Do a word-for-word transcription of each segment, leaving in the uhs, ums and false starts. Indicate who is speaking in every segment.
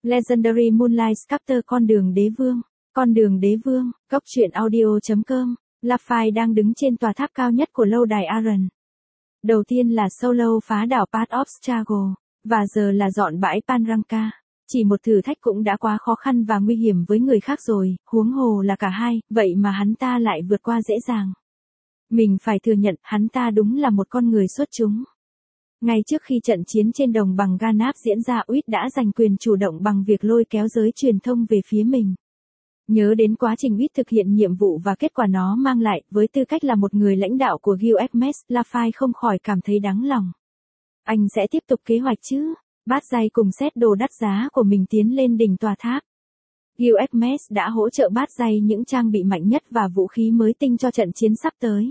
Speaker 1: Legendary Moonlight Sculptor con đường đế vương. Con đường đế vương, góc truyện audio.com. Laffy đang đứng trên tòa tháp cao nhất của lâu đài Arryn. Đầu tiên là solo phá đảo Path of Struggle, và giờ là dọn bãi Panranka. Chỉ một thử thách cũng đã quá khó khăn và nguy hiểm với người khác rồi, huống hồ là cả hai, vậy mà hắn ta lại vượt qua dễ dàng. Mình phải thừa nhận, hắn ta đúng là một con người xuất chúng. Ngay trước khi trận chiến trên đồng bằng Ganap diễn ra, Uy đã giành quyền chủ động bằng việc lôi kéo giới truyền thông về phía mình. Nhớ đến quá trình Uy thực hiện nhiệm vụ và kết quả nó mang lại, với tư cách là một người lãnh đạo của Gilgamesh, Laffy không khỏi cảm thấy đáng lòng. Anh sẽ tiếp tục kế hoạch chứ? Bát Giai cùng xét đồ đắt giá của mình tiến lên đỉnh tòa tháp. Gilgamesh đã hỗ trợ Bát Giai những trang bị mạnh nhất và vũ khí mới tinh cho trận chiến sắp tới.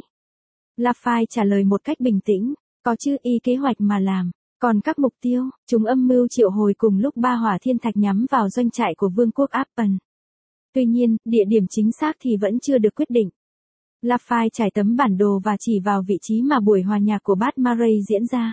Speaker 1: Laffy trả lời một cách bình tĩnh, có chứ, y kế hoạch mà làm. Còn các mục tiêu, chúng âm mưu triệu hồi cùng lúc ba hỏa thiên thạch nhắm vào doanh trại của vương quốc Appen. Tuy nhiên, địa điểm chính xác thì vẫn chưa được quyết định. Laffy trải tấm bản đồ và chỉ vào vị trí mà buổi hòa nhạc của Bát Marae diễn ra.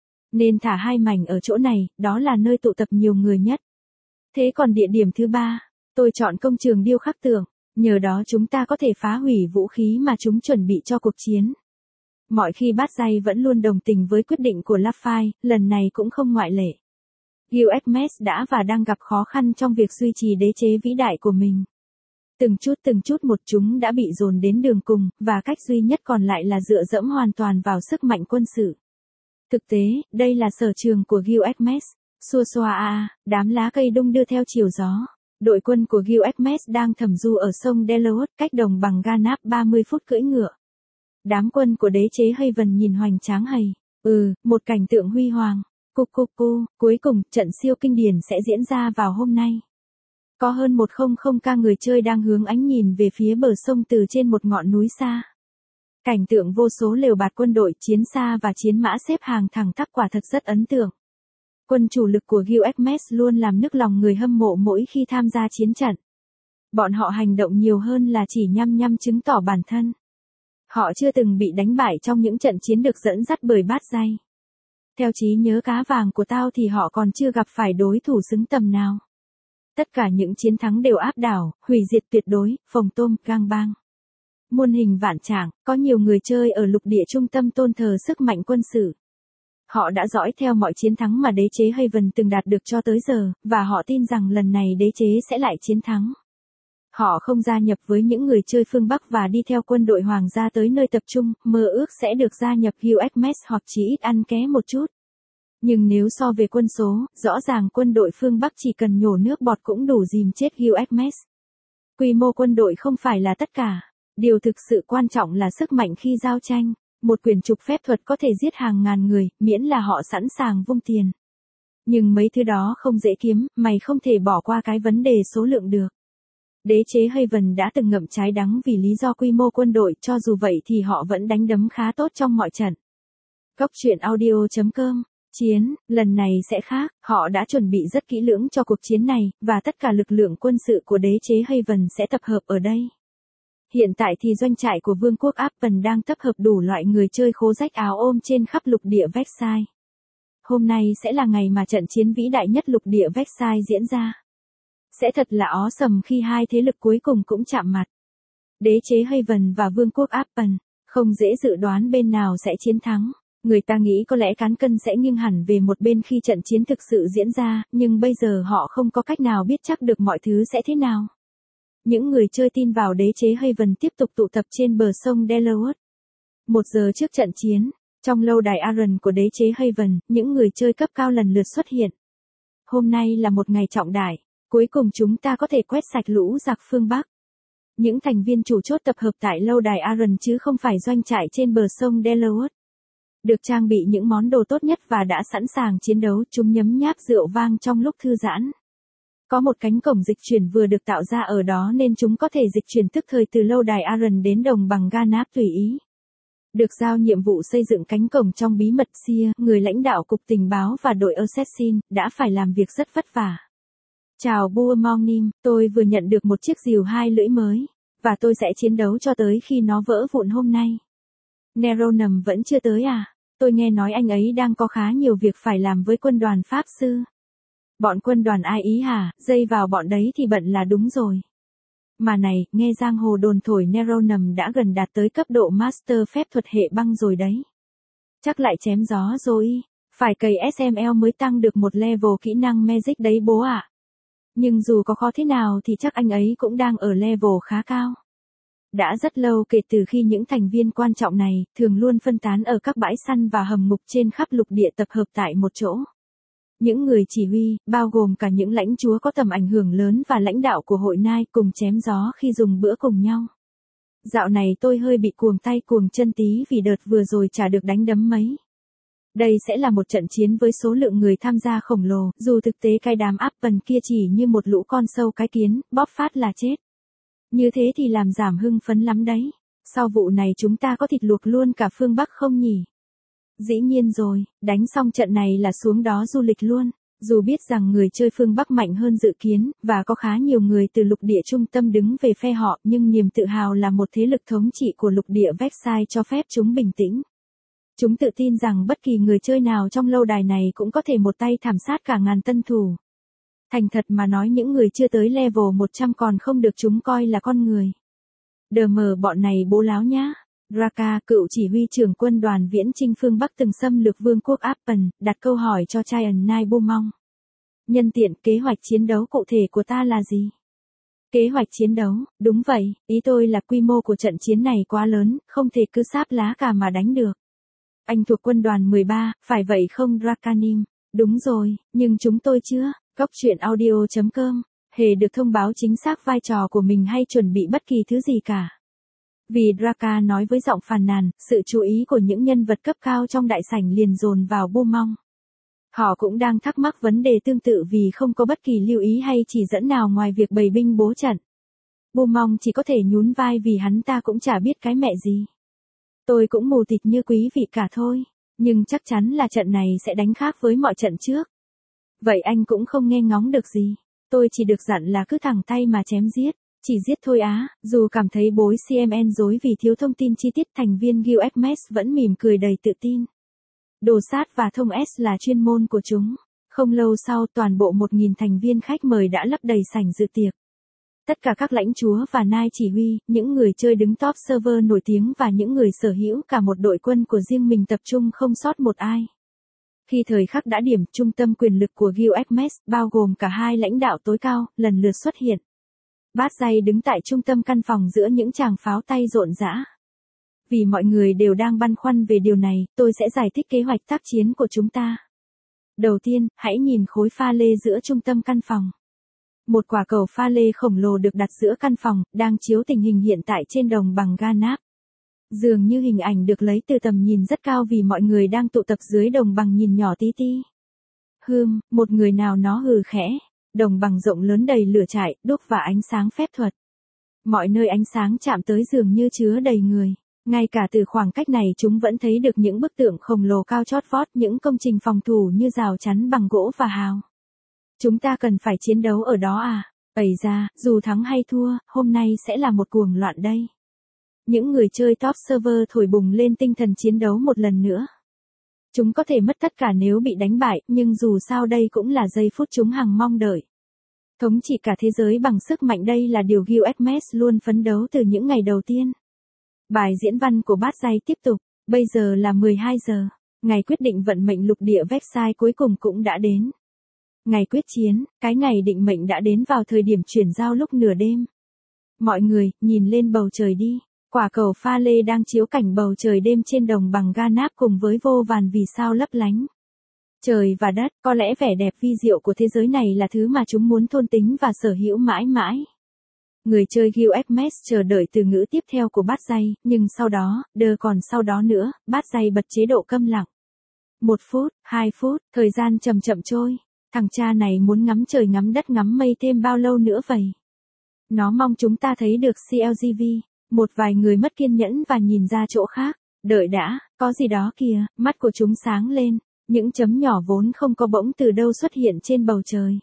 Speaker 1: Nên thả hai mảnh ở chỗ này, đó là nơi tụ tập nhiều người nhất. Thế còn địa điểm thứ ba, tôi chọn công trường điêu khắc tượng, nhờ đó chúng ta có thể phá hủy vũ khí mà chúng chuẩn bị cho cuộc chiến. Mọi khi Bát Giai vẫn luôn đồng tình với quyết định của Laffy, lần này cũng không ngoại lệ. Gilgamesh đã và đang gặp khó khăn trong việc duy trì đế chế vĩ đại của mình. Từng chút từng chút một chúng đã bị dồn đến đường cùng, và cách duy nhất còn lại là dựa dẫm hoàn toàn vào sức mạnh quân sự. Thực tế, đây là sở trường của Gilgamesh. Xua xoa a, đám lá cây đung đưa theo chiều gió. Đội quân của Gilgamesh đang thẩm du ở sông Delaware, cách đồng bằng Ganap ba mươi phút cưỡi ngựa. Đám quân của đế chế Haven nhìn hoành tráng hầy. Ừ, một cảnh tượng huy hoàng. Cu cu cu, cuối cùng, trận siêu kinh điển sẽ diễn ra vào hôm nay. Có hơn một trăm ca người chơi đang hướng ánh nhìn về phía bờ sông từ trên một ngọn núi xa. Cảnh tượng vô số lều bạt quân đội, chiến xa và chiến mã xếp hàng thẳng tắp quả thật rất ấn tượng. Quân chủ lực của Gilgamesh luôn làm nức lòng người hâm mộ mỗi khi tham gia chiến trận. Bọn họ hành động nhiều hơn là chỉ nhăm nhăm chứng tỏ bản thân. Họ chưa từng bị đánh bại trong những trận chiến được dẫn dắt bởi Bát Giai. Theo trí nhớ cá vàng của tao thì họ còn chưa gặp phải đối thủ xứng tầm nào. Tất cả những chiến thắng đều áp đảo, hủy diệt tuyệt đối, phồng tôm, gang bang. Muôn hình vạn trạng, có nhiều người chơi ở lục địa trung tâm tôn thờ sức mạnh quân sự. Họ đã dõi theo mọi chiến thắng mà đế chế Haven từng đạt được cho tới giờ, và họ tin rằng lần này đế chế sẽ lại chiến thắng. Họ không gia nhập với những người chơi phương Bắc và đi theo quân đội hoàng gia tới nơi tập trung, mơ ước sẽ được gia nhập Gilgamesh hoặc chỉ ít ăn ké một chút. Nhưng nếu so về quân số, rõ ràng quân đội phương Bắc chỉ cần nhổ nước bọt cũng đủ dìm chết Gilgamesh. Quy mô quân đội không phải là tất cả. Điều thực sự quan trọng là sức mạnh khi giao tranh. Một quyển trục phép thuật có thể giết hàng ngàn người, miễn là họ sẵn sàng vung tiền. Nhưng mấy thứ đó không dễ kiếm, mày không thể bỏ qua cái vấn đề số lượng được. Đế chế Haven đã từng ngậm trái đắng vì lý do quy mô quân đội, cho dù vậy thì họ vẫn đánh đấm khá tốt trong mọi trận. Góc truyện audio.com. Chiến, lần này sẽ khác, họ đã chuẩn bị rất kỹ lưỡng cho cuộc chiến này, và tất cả lực lượng quân sự của đế chế Haven sẽ tập hợp ở đây. Hiện tại thì doanh trại của vương quốc Appen đang tập hợp đủ loại người chơi khố rách áo ôm trên khắp lục địa Vexai. Hôm nay sẽ là ngày mà trận chiến vĩ đại nhất lục địa Vexai diễn ra. Sẽ thật là awesome khi hai thế lực cuối cùng cũng chạm mặt. Đế chế Haven và vương quốc Appen, không dễ dự đoán bên nào sẽ chiến thắng. Người ta nghĩ có lẽ cán cân sẽ nghiêng hẳn về một bên khi trận chiến thực sự diễn ra, nhưng bây giờ họ không có cách nào biết chắc được mọi thứ sẽ thế nào. Những người chơi tin vào đế chế Haven tiếp tục tụ tập trên bờ sông Delaware. Một giờ trước trận chiến, trong lâu đài Arryn của đế chế Haven, những người chơi cấp cao lần lượt xuất hiện. Hôm nay là một ngày trọng đại, cuối cùng chúng ta có thể quét sạch lũ giặc phương Bắc. Những thành viên chủ chốt tập hợp tại lâu đài Arryn chứ không phải doanh trại trên bờ sông Delaware. Được trang bị những món đồ tốt nhất và đã sẵn sàng chiến đấu, chúng nhấm nháp rượu vang trong lúc thư giãn. Có một cánh cổng dịch chuyển vừa được tạo ra ở đó nên chúng có thể dịch chuyển tức thời từ lâu đài Arryn đến đồng bằng Ganap tùy ý. Được giao nhiệm vụ xây dựng cánh cổng trong bí mật, Sia, người lãnh đạo cục tình báo và đội Assassin, đã phải làm việc rất vất vả. Chào Buor Morning, tôi vừa nhận được một chiếc rìu hai lưỡi mới, và tôi sẽ chiến đấu cho tới khi nó vỡ vụn hôm nay. Neronum vẫn chưa tới à? Tôi nghe nói anh ấy đang có khá nhiều việc phải làm với quân đoàn Pháp sư. Bọn quân đoàn ai ý hả, dây vào bọn đấy thì bận là đúng rồi. Mà này, nghe giang hồ đồn thổi Neuronum đã gần đạt tới cấp độ Master phép thuật hệ băng rồi đấy. Chắc lại chém gió rồi. Phải cày ét em lờ mới tăng được một level kỹ năng Magic đấy bố ạ. Nhưng dù có khó thế nào thì chắc anh ấy cũng đang ở level khá cao. Đã rất lâu kể từ khi những thành viên quan trọng này, thường luôn phân tán ở các bãi săn và hầm ngục trên khắp lục địa tập hợp tại một chỗ. Những người chỉ huy, bao gồm cả những lãnh chúa có tầm ảnh hưởng lớn và lãnh đạo của hội Nai cùng chém gió khi dùng bữa cùng nhau. Dạo này tôi hơi bị cuồng tay cuồng chân tí vì đợt vừa rồi chả được đánh đấm mấy. Đây sẽ là một trận chiến với số lượng người tham gia khổng lồ, dù thực tế cái đám áp vần kia chỉ như một lũ con sâu cái kiến, bóp phát là chết. Như thế thì làm giảm hưng phấn lắm đấy. Sau vụ này chúng ta có thịt luộc luôn cả phương Bắc không nhỉ? Dĩ nhiên rồi, đánh xong trận này là xuống đó du lịch luôn. Dù biết rằng người chơi phương Bắc mạnh hơn dự kiến, và có khá nhiều người từ lục địa trung tâm đứng về phe họ, nhưng niềm tự hào là một thế lực thống trị của lục địa Vexai cho phép chúng bình tĩnh. Chúng tự tin rằng bất kỳ người chơi nào trong lâu đài này cũng có thể một tay thảm sát cả ngàn tân thủ. Thành thật mà nói những người chưa tới level một trăm còn không được chúng coi là con người. Đờ mờ bọn này bố láo nhá. Draka, cựu chỉ huy trưởng quân đoàn viễn chinh phương Bắc từng xâm lược vương quốc Appen, đặt câu hỏi cho Giant Knight Beaumont. Nhân tiện, kế hoạch chiến đấu cụ thể của ta là gì? Kế hoạch chiến đấu, đúng vậy, ý tôi là quy mô của trận chiến này quá lớn, không thể cứ sáp lá cả mà đánh được. Anh thuộc quân đoàn mười ba, phải vậy không Drakanim? Đúng rồi, nhưng chúng tôi chưa. Góc truyện audio chấm com, hề được thông báo chính xác vai trò của mình hay chuẩn bị bất kỳ thứ gì cả. Vì Draka nói với giọng phàn nàn, sự chú ý của những nhân vật cấp cao trong đại sảnh liền dồn vào Beaumont. Họ cũng đang thắc mắc vấn đề tương tự vì không có bất kỳ lưu ý hay chỉ dẫn nào ngoài việc bày binh bố trận. Beaumont chỉ có thể nhún vai vì hắn ta cũng chả biết cái mẹ gì. Tôi cũng mù tịt như quý vị cả thôi, nhưng chắc chắn là trận này sẽ đánh khác với mọi trận trước. Vậy anh cũng không nghe ngóng được gì. Tôi chỉ được dặn là cứ thẳng tay mà chém giết. Chỉ giết thôi á, dù cảm thấy bối xê em en dối vì thiếu thông tin chi tiết thành viên Guild Hermes vẫn mỉm cười đầy tự tin. Đồ sát và thông S là chuyên môn của chúng. Không lâu sau toàn bộ một nghìn thành viên khách mời đã lấp đầy sảnh dự tiệc. Tất cả các lãnh chúa và nai chỉ huy, những người chơi đứng top server nổi tiếng và những người sở hữu cả một đội quân của riêng mình tập trung không sót một ai. Khi thời khắc đã điểm, trung tâm quyền lực của Guild Hermes, bao gồm cả hai lãnh đạo tối cao, lần lượt xuất hiện. Bát Dây đứng tại trung tâm căn phòng giữa những tràng pháo tay rộn rã. Vì mọi người đều đang băn khoăn về điều này, tôi sẽ giải thích kế hoạch tác chiến của chúng ta. Đầu tiên, hãy nhìn khối pha lê giữa trung tâm căn phòng. Một quả cầu pha lê khổng lồ được đặt giữa căn phòng, đang chiếu tình hình hiện tại trên đồng bằng Ganap. Dường như hình ảnh được lấy từ tầm nhìn rất cao vì mọi người đang tụ tập dưới đồng bằng nhìn nhỏ tí ti. Hừm, một người nào nó hừ khẽ. Đồng bằng rộng lớn đầy lửa trại, đuốc và ánh sáng phép thuật. Mọi nơi ánh sáng chạm tới dường như chứa đầy người. Ngay cả từ khoảng cách này chúng vẫn thấy được những bức tượng khổng lồ cao chót vót, những công trình phòng thủ như rào chắn bằng gỗ và hào. Chúng ta cần phải chiến đấu ở đó à? Ây ra, dù thắng hay thua, hôm nay sẽ là một cuồng loạn đây. Những người chơi top server thổi bùng lên tinh thần chiến đấu một lần nữa. Chúng có thể mất tất cả nếu bị đánh bại, nhưng dù sao đây cũng là giây phút chúng hằng mong đợi. Thống trị cả thế giới bằng sức mạnh đây là điều Guild Hermes luôn phấn đấu từ những ngày đầu tiên. Bài diễn văn của Bát Dây tiếp tục, bây giờ là mười hai giờ, ngày quyết định vận mệnh lục địa Vexai cuối cùng cũng đã đến. Ngày quyết chiến, cái ngày định mệnh đã đến vào thời điểm chuyển giao lúc nửa đêm. Mọi người, nhìn lên bầu trời đi. Quả cầu pha lê đang chiếu cảnh bầu trời đêm trên đồng bằng Ganap cùng với vô vàn vì sao lấp lánh. Trời và đất, có lẽ vẻ đẹp vi diệu của thế giới này là thứ mà chúng muốn thôn tính và sở hữu mãi mãi. Người chơi Guild Hermes chờ đợi từ ngữ tiếp theo của Bát Dây, nhưng sau đó, đờ còn sau đó nữa, Bát Dây bật chế độ câm lặng. Một phút, hai phút, thời gian chậm chậm trôi. Thằng cha này muốn ngắm trời ngắm đất ngắm mây thêm bao lâu nữa vậy? Nó mong chúng ta thấy được xê lờ giê vê. Một vài người mất kiên nhẫn và nhìn ra chỗ khác. Đợi đã, có gì đó kìa, mắt của chúng sáng lên. Những chấm nhỏ vốn không có bỗng từ đâu xuất hiện trên bầu trời.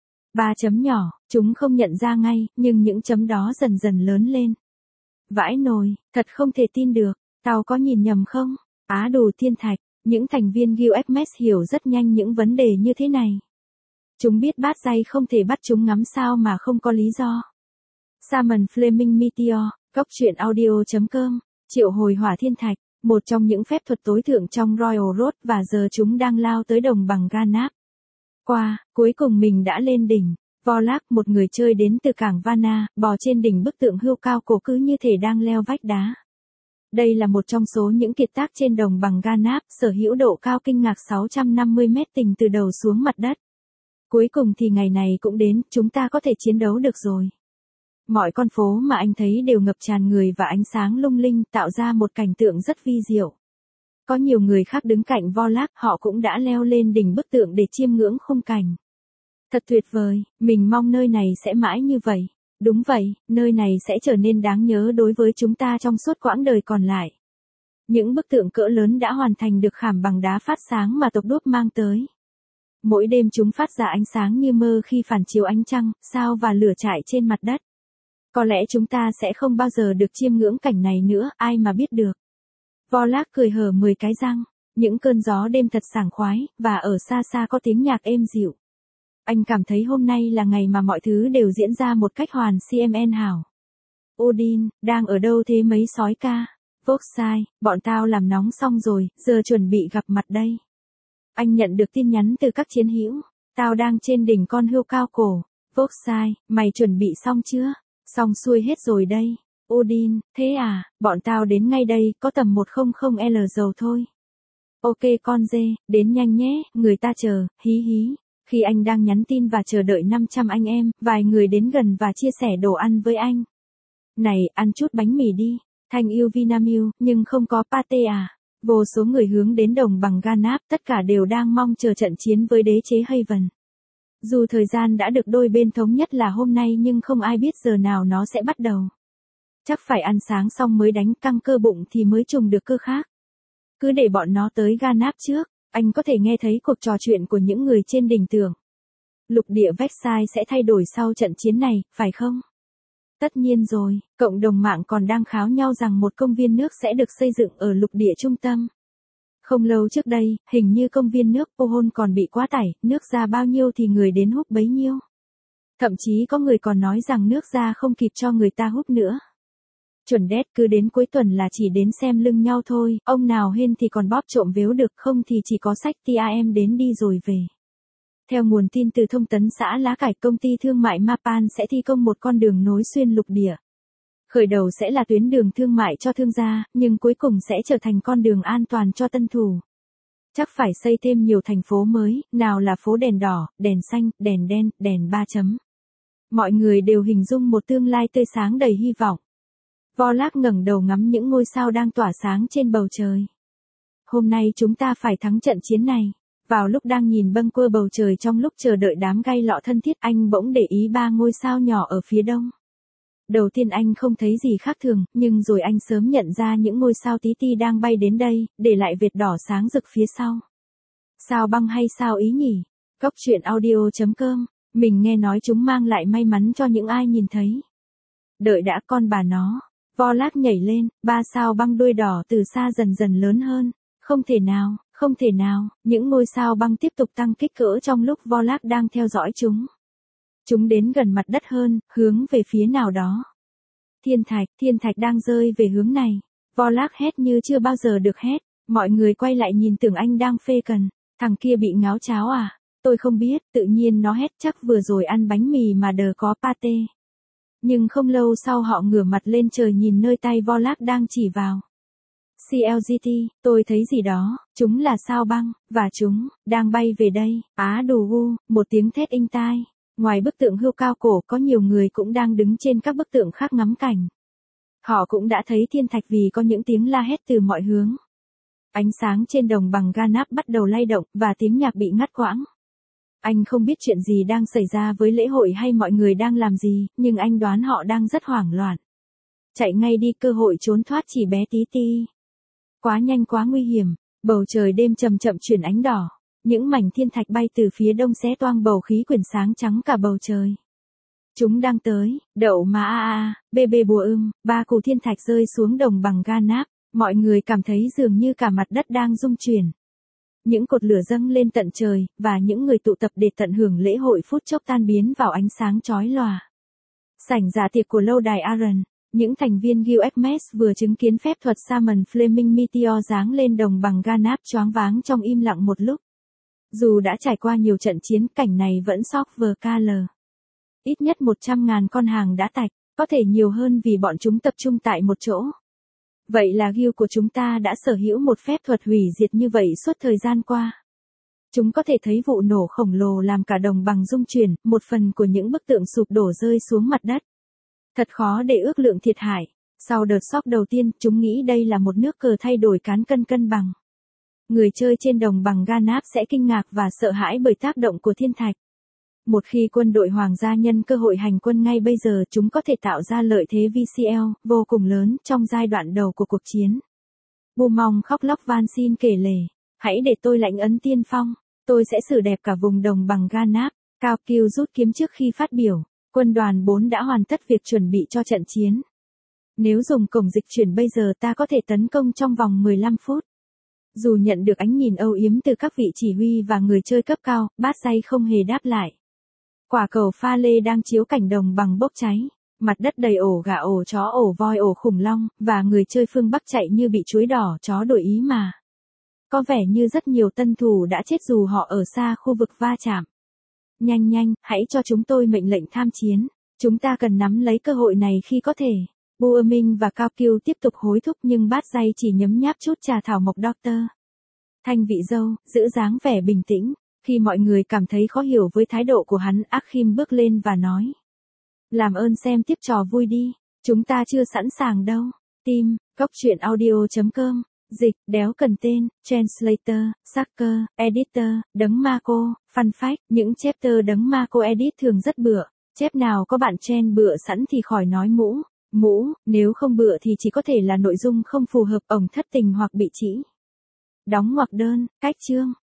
Speaker 1: Ba chấm nhỏ, chúng không nhận ra ngay, nhưng những chấm đó dần dần lớn lên. Vãi nồi, thật không thể tin được, tao có nhìn nhầm không? Á đủ thiên thạch, những thành viên Guild Hermes hiểu rất nhanh những vấn đề như thế này. Chúng biết bát dây không thể bắt chúng ngắm sao mà không có lý do. Salmon Flaming Meteor, Cốc truyện audio chấm com, triệu hồi hỏa thiên thạch, một trong những phép thuật tối thượng trong Royal Road và giờ chúng đang lao tới đồng bằng Ganap. Qua, cuối cùng mình đã lên đỉnh. Vorlak, một người chơi đến từ cảng Varna, bò trên đỉnh bức tượng hươu cao cổ cứ như thể đang leo vách đá. Đây là một trong số những kiệt tác trên đồng bằng Ganap, sở hữu độ cao kinh ngạc sáu trăm năm mươi mét tình từ đầu xuống mặt đất. Cuối cùng thì ngày này cũng đến, chúng ta có thể chiến đấu được rồi. Mọi con phố mà anh thấy đều ngập tràn người và ánh sáng lung linh, tạo ra một cảnh tượng rất vi diệu. Có nhiều người khác đứng cạnh Vorlak, họ cũng đã leo lên đỉnh bức tượng để chiêm ngưỡng khung cảnh. Thật tuyệt vời, mình mong nơi này sẽ mãi như vậy. Đúng vậy, nơi này sẽ trở nên đáng nhớ đối với chúng ta trong suốt quãng đời còn lại. Những bức tượng cỡ lớn đã hoàn thành được khảm bằng đá phát sáng mà tộc đuốc mang tới. Mỗi đêm chúng phát ra ánh sáng như mơ khi phản chiếu ánh trăng, sao và lửa trại trên mặt đất. Có lẽ chúng ta sẽ không bao giờ được chiêm ngưỡng cảnh này nữa, ai mà biết được. Vorlak cười hở mười cái răng, những cơn gió đêm thật sảng khoái, và ở xa xa có tiếng nhạc êm dịu. Anh cảm thấy hôm nay là ngày mà mọi thứ đều diễn ra một cách hoàn cmn hảo. Odin, đang ở đâu thế mấy sói ca? Voxai, bọn tao làm nóng xong rồi, giờ chuẩn bị gặp mặt đây. Anh nhận được tin nhắn từ các chiến hữu. Tao đang trên đỉnh con hươu cao cổ. Voxai, mày chuẩn bị xong chưa? Xong xuôi hết rồi đây. Odin, thế à, bọn tao đến ngay đây, có tầm một trăm L dầu thôi. Ok con dê, đến nhanh nhé, người ta chờ, hí hí. Khi anh đang nhắn tin và chờ đợi năm trăm anh em, vài người đến gần và chia sẻ đồ ăn với anh. Này, ăn chút bánh mì đi. Thanh yêu Vinamilk, nhưng không có pate à? Vô số người hướng đến đồng bằng Ganap, tất cả đều đang mong chờ trận chiến với đế chế Haven. Dù thời gian đã được đôi bên thống nhất là hôm nay nhưng không ai biết giờ nào nó sẽ bắt đầu. Chắc phải ăn sáng xong mới đánh căng cơ bụng thì mới trùng được cơ khác. Cứ để bọn nó tới Ganap trước, anh có thể nghe thấy cuộc trò chuyện của những người trên đỉnh tượng. Lục địa Versailles sẽ thay đổi sau trận chiến này, phải không? Tất nhiên rồi, cộng đồng mạng còn đang kháo nhau rằng một công viên nước sẽ được xây dựng ở lục địa trung tâm. Không lâu trước đây, hình như công viên nước Pohon còn bị quá tải, nước ra bao nhiêu thì người đến húp bấy nhiêu. Thậm chí có người còn nói rằng nước ra không kịp cho người ta húp nữa. Chuẩn đét, cứ đến cuối tuần là chỉ đến xem lưng nhau thôi, ông nào hên thì còn bóp trộm véo được, không thì chỉ có sách tê a em đến đi rồi về. Theo nguồn tin từ thông tấn xã Lá Cải, công ty thương mại Mapan sẽ thi công một con đường nối xuyên lục địa. Khởi đầu sẽ là tuyến đường thương mại cho thương gia, nhưng cuối cùng sẽ trở thành con đường an toàn cho tân thủ. Chắc phải xây thêm nhiều thành phố mới, nào là phố đèn đỏ, đèn xanh, đèn đen, đèn ba chấm. Mọi người đều hình dung một tương lai tươi sáng đầy hy vọng. Vorlak ngẩng đầu ngắm những ngôi sao đang tỏa sáng trên bầu trời. Hôm nay chúng ta phải thắng trận chiến này. Vào lúc đang nhìn bâng quơ bầu trời trong lúc chờ đợi đám gay lọ thân thiết, anh bỗng để ý ba ngôi sao nhỏ ở phía đông. Đầu tiên anh không thấy gì khác thường, nhưng rồi anh sớm nhận ra những ngôi sao tí ti đang bay đến đây, để lại vệt đỏ sáng rực phía sau. Sao băng hay sao ý nhỉ? Cốc truyện audio chấm com, mình nghe nói chúng mang lại may mắn cho những ai nhìn thấy. Đợi đã con bà nó. Vorlak nhảy lên, ba sao băng đuôi đỏ từ xa dần dần lớn hơn. Không thể nào, không thể nào, những ngôi sao băng tiếp tục tăng kích cỡ trong lúc Vorlak đang theo dõi chúng. Chúng đến gần mặt đất hơn, hướng về phía nào đó. Thiên thạch, thiên thạch đang rơi về hướng này. Vorlak hét như chưa bao giờ được hét. Mọi người quay lại nhìn tưởng anh đang phê cần. Thằng kia bị ngáo cháo à? Tôi không biết, tự nhiên nó hét, chắc vừa rồi ăn bánh mì mà đờ có pate. Nhưng không lâu sau họ ngửa mặt lên trời nhìn nơi tay Vorlak đang chỉ vào. xê lờ giê tê, tôi thấy gì đó, chúng là sao băng, và chúng, đang bay về đây. Á đù gu, một tiếng thét inh tai. Ngoài bức tượng hươu cao cổ có nhiều người cũng đang đứng trên các bức tượng khác ngắm cảnh. Họ cũng đã thấy thiên thạch vì có những tiếng la hét từ mọi hướng. Ánh sáng trên đồng bằng Ganap bắt đầu lay động và tiếng nhạc bị ngắt quãng. Anh không biết chuyện gì đang xảy ra với lễ hội hay mọi người đang làm gì, nhưng anh đoán họ đang rất hoảng loạn. Chạy ngay đi, cơ hội trốn thoát chỉ bé tí ti. Quá nhanh, quá nguy hiểm, bầu trời đêm chậm chậm chuyển ánh đỏ. Những mảnh thiên thạch bay từ phía đông xé toang bầu khí quyển sáng trắng cả bầu trời. Chúng đang tới, đậu mà a a, bê bê bùa ưng, ba củ thiên thạch rơi xuống đồng bằng Ganap, mọi người cảm thấy dường như cả mặt đất đang rung chuyển. những cột lửa dâng lên tận trời, và những người tụ tập để tận hưởng lễ hội phút chốc tan biến vào ánh sáng chói lòa. Sảnh dạ tiệc của lâu đài Aran, những thành viên Gilgamesh vừa chứng kiến phép thuật Summon Flaming Meteor giáng lên đồng bằng Ganap choáng váng trong im lặng một lúc. Dù đã trải qua nhiều trận chiến, cảnh này vẫn shock vờ ca lờ. Ít nhất một trăm ngàn con hàng đã tạch, có thể nhiều hơn vì bọn chúng tập trung tại một chỗ. Vậy là Gil của chúng ta đã sở hữu một phép thuật hủy diệt như vậy suốt thời gian qua. Chúng có thể thấy vụ nổ khổng lồ làm cả đồng bằng rung chuyển, một phần của những bức tượng sụp đổ rơi xuống mặt đất. Thật khó để ước lượng thiệt hại. Sau đợt sốc đầu tiên, chúng nghĩ đây là một nước cờ thay đổi cán cân cân bằng. Người chơi trên đồng bằng Ganap sẽ kinh ngạc và sợ hãi bởi tác động của thiên thạch. Một khi quân đội hoàng gia nhân cơ hội hành quân ngay bây giờ, chúng có thể tạo ra lợi thế vê xê lờ vô cùng lớn trong giai đoạn đầu của cuộc chiến. Bumong khóc lóc van xin kể lể, hãy để tôi lãnh ấn tiên phong, tôi sẽ xử đẹp cả vùng đồng bằng Ganap. Cao Kiêu rút kiếm trước khi phát biểu, quân đoàn bốn đã hoàn tất việc chuẩn bị cho trận chiến. Nếu dùng cổng dịch chuyển bây giờ ta có thể tấn công trong vòng mười lăm phút. Dù nhận được ánh nhìn âu yếm từ các vị chỉ huy và người chơi cấp cao, Bát Say không hề đáp lại. Quả cầu pha lê đang chiếu cảnh đồng bằng bốc cháy, mặt đất đầy ổ gà, ổ chó, ổ voi, ổ khủng long, và người chơi phương Bắc chạy như bị chuối đỏ chó đổi ý mà. Có vẻ như rất nhiều tân thủ đã chết dù họ ở xa khu vực va chạm. Nhanh nhanh, hãy cho chúng tôi mệnh lệnh tham chiến. Chúng ta cần nắm lấy cơ hội này khi có thể. Bua Minh và Cao Kiêu tiếp tục hối thúc nhưng Bát Say chỉ nhấm nháp chút trà thảo mộc Doctor Thanh vị dâu, giữ dáng vẻ bình tĩnh. Khi mọi người cảm thấy khó hiểu với thái độ của hắn, Akhim bước lên và nói. Làm ơn xem tiếp trò vui đi. Chúng ta chưa sẵn sàng đâu. Team, cốc truyện audio chấm com. Dịch, đéo cần tên, Translator, Sucker, Editor, đấng Marco, Fun Fact. Những chapter đấng Marco edit thường rất bựa. Chép nào có bạn chen bựa sẵn thì khỏi nói mũ. Mũ, nếu không bựa thì chỉ có thể là nội dung không phù hợp, ổng thất tình hoặc bị chỉ. Đóng ngoặc đơn, cách chương.